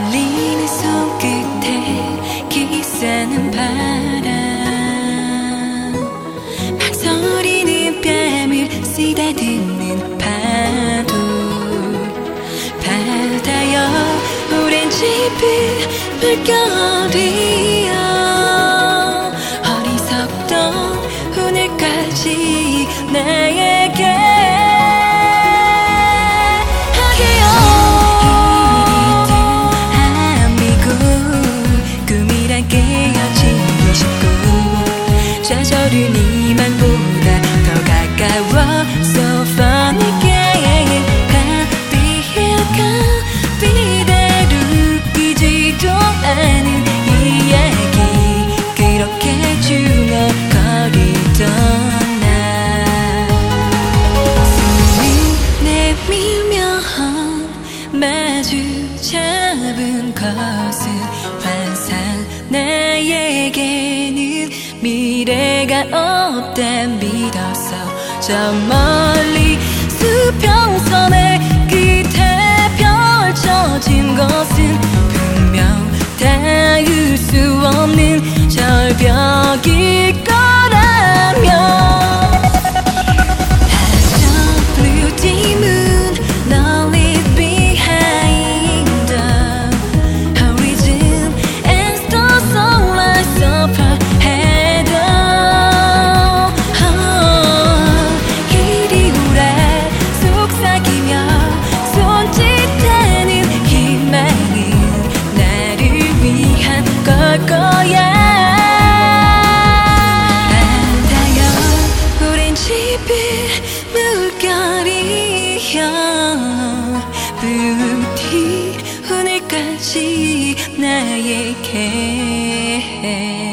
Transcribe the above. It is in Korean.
떨리는 손끝에 기싸는 바람 망설이는 뺨을 쓰다듬는 파도 바다여 오렌지빛 물결이여 어리석던 오늘까지 나에게 하게요. 꿈이란 깨어지고 싶고 좌절은 이만보다 더 가까워 So funny game 가비대 웃기지도 않은 이야기 그렇게 중얼거리던 나 숨을 내밀며 마주 잡은 것은 환상 나에게는 미래가 없다 믿어서 저 멀리 수평선의 끝에 펼쳐진 것은 분명 닿을 수 없는 절벽일 거라면 Blue demon, now leave behind the horizon and the sunlight overhead. 이리 오라 속삭이며 손짓하는 희망은 나를 위한 걸 거야. 바다여 오렌지빛 물결이여 부디 오늘까지 나에게